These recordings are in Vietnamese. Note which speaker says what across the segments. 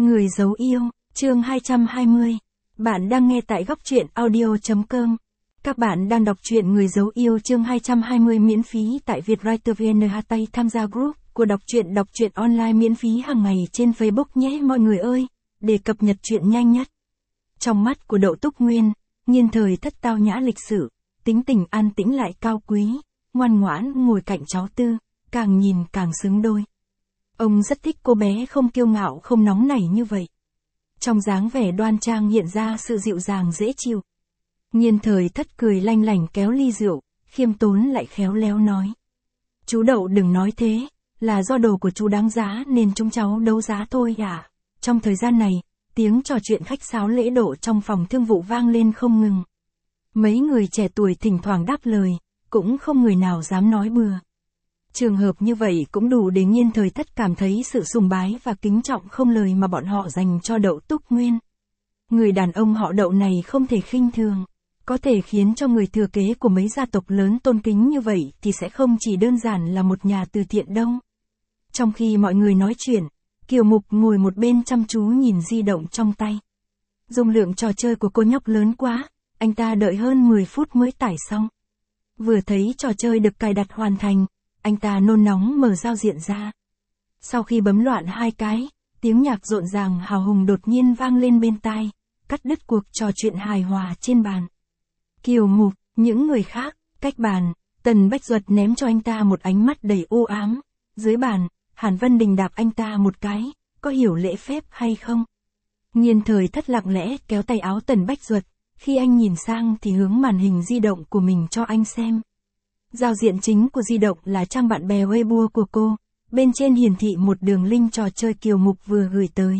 Speaker 1: Người giấu yêu, chương 220. Bạn đang nghe tại góc truyện audio.com. Các bạn đang đọc truyện Người giấu yêu chương 220 miễn phí tại Vietwriter VN. Tham gia group của đọc truyện online miễn phí hàng ngày trên Facebook nhé mọi người ơi, để cập nhật truyện nhanh nhất. Trong mắt của Đậu Túc Nguyên, Nhiên Thời Thất tao nhã lịch sự, tính tình an tĩnh lại cao quý, ngoan ngoãn ngồi cạnh cháu Tư, càng nhìn càng xứng đôi. Ông rất thích cô bé không kiêu ngạo không nóng nảy như vậy. Trong dáng vẻ đoan trang hiện ra sự dịu dàng dễ chịu. Nhiên Thời Thất cười lanh lảnh kéo ly rượu, khiêm tốn lại khéo léo nói. Chú Đậu đừng nói thế, là do đồ của chú đáng giá nên chúng cháu đấu giá thôi à. Trong thời gian này, tiếng trò chuyện khách sáo lễ độ trong phòng thương vụ vang lên không ngừng. Mấy người trẻ tuổi thỉnh thoảng đáp lời, cũng không người nào dám nói bừa. Trường hợp như vậy cũng đủ để Nhiên Thời Thất cảm thấy sự sùng bái và kính trọng không lời mà bọn họ dành cho Đậu Túc Nguyên. Người đàn ông họ Đậu này không thể khinh thường, có thể khiến cho người thừa kế của mấy gia tộc lớn tôn kính như vậy thì sẽ không chỉ đơn giản là một nhà từ thiện đâu. Trong khi mọi người nói chuyện, Kiều Mục ngồi một bên chăm chú nhìn di động trong tay. Dung lượng trò chơi của cô nhóc lớn quá, anh ta đợi hơn 10 phút mới tải xong. Vừa thấy trò chơi được cài đặt hoàn thành, anh ta nôn nóng mở giao diện ra. Sau khi bấm loạn 2 cái, tiếng nhạc rộn ràng hào hùng đột nhiên vang lên bên tai, cắt đứt cuộc trò chuyện hài hòa trên bàn. Kiều Mục, những người khác, cách bàn, Tần Bách Duật ném cho anh ta một ánh mắt đầy u ám. Dưới bàn, Hàn Vân Đình đạp anh ta một cái, có hiểu lễ phép hay không? Nhiên Thời Thất lặng lẽ kéo tay áo Tần Bách Duật, khi anh nhìn sang thì hướng màn hình di động của mình cho anh xem. Giao diện chính của di động là trang bạn bè Weibo của cô, bên trên hiển thị một đường link trò chơi Kiều Mục vừa gửi tới.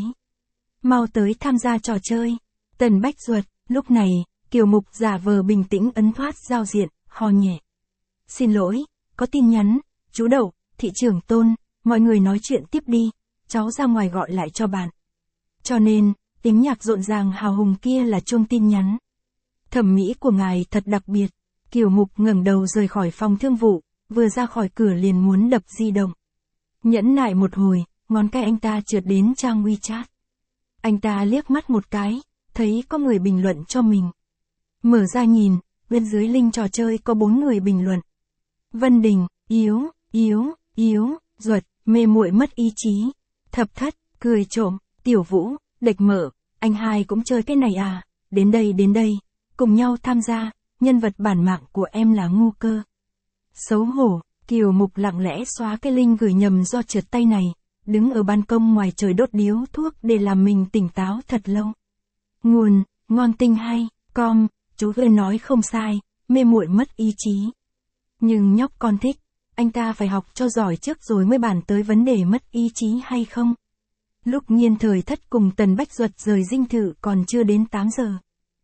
Speaker 1: Mau tới tham gia trò chơi. Tần Bách Duật, lúc này, Kiều Mục giả vờ bình tĩnh ấn thoát giao diện, ho nhẹ. Xin lỗi, có tin nhắn, chú Đậu, thị trưởng Tôn, mọi người nói chuyện tiếp đi, cháu ra ngoài gọi lại cho bạn. Cho nên, tiếng nhạc rộn ràng hào hùng kia là chuông tin nhắn. Thẩm mỹ của ngài thật đặc biệt. Kiều Mục ngẩng đầu rời khỏi phòng thương vụ, vừa ra khỏi cửa liền muốn đập di động. Nhẫn nại một hồi, ngón tay anh ta trượt đến trang WeChat. Anh ta liếc mắt một cái, thấy có người bình luận cho mình. Mở ra nhìn, bên dưới link trò chơi có 4 người bình luận. Vân Đình, yếu, Duật, mê muội mất ý chí. Thập Thất, cười trộm, Tiểu Vũ, Địch Mở, anh hai cũng chơi cái này à, đến đây, cùng nhau tham gia. Nhân vật bản mạng của em là ngu cơ. Xấu hổ, Kiều Mục lặng lẽ xóa cái link gửi nhầm do trượt tay này, đứng ở ban công ngoài trời đốt điếu thuốc để làm mình tỉnh táo thật lâu. Nguồn, ngon tinh hay, com, chú ơi nói không sai, mê muội mất ý chí. Nhưng nhóc con thích, anh ta phải học cho giỏi trước rồi mới bàn tới vấn đề mất ý chí hay không. Lúc Nhiên Thời Thất cùng Tần Bách Duật rời dinh thự còn chưa đến 8 giờ.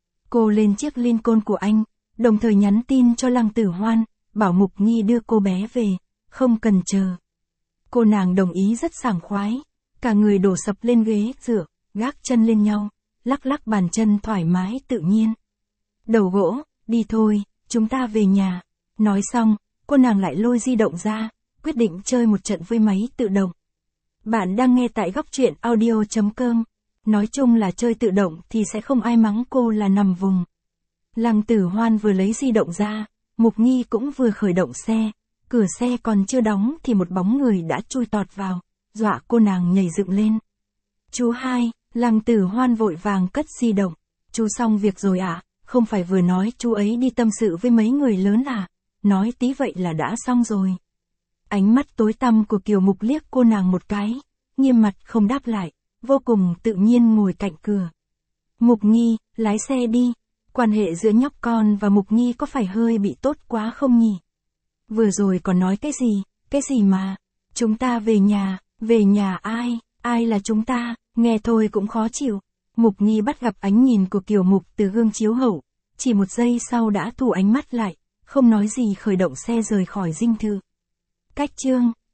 Speaker 1: Cô lên chiếc Lincoln của anh, đồng thời nhắn tin cho Lăng Tử Hoan, bảo Mục Nghi đưa cô bé về, không cần chờ. Cô nàng đồng ý rất sảng khoái, cả người đổ sập lên ghế dựa, gác chân lên nhau, lắc lắc bàn chân thoải mái tự nhiên. Đầu gỗ, đi thôi, chúng ta về nhà. Nói xong, cô nàng lại lôi di động ra, quyết định chơi một trận với máy tự động. Bạn đang nghe tại góc truyện audio.com. Nói chung là chơi tự động thì sẽ không ai mắng cô là nằm vùng. Lăng Tử Hoan vừa lấy di động ra, Mục Nghi cũng vừa khởi động xe, cửa xe còn chưa đóng thì một bóng người đã chui tọt vào, dọa cô nàng nhảy dựng lên. Chú hai, Lăng Tử Hoan vội vàng cất di động. Chú xong việc rồi ạ, không phải vừa nói chú ấy đi tâm sự với mấy người lớn à, nói tí vậy là đã xong rồi. Ánh mắt tối tăm của Kiều Mục liếc cô nàng một cái, nghiêm mặt không đáp lại, vô cùng tự nhiên ngồi cạnh cửa. Mục Nghi, lái xe đi. Quan hệ giữa nhóc con và Mục Nghi có phải hơi bị tốt quá không nhỉ? Vừa rồi còn nói cái gì mà? Chúng ta về nhà ai là chúng ta, nghe thôi cũng khó chịu. Mục Nghi bắt gặp ánh nhìn của Kiều Mục từ gương chiếu hậu, chỉ một giây sau đã thu ánh mắt lại, không nói gì khởi động xe rời khỏi dinh thự. Cách chương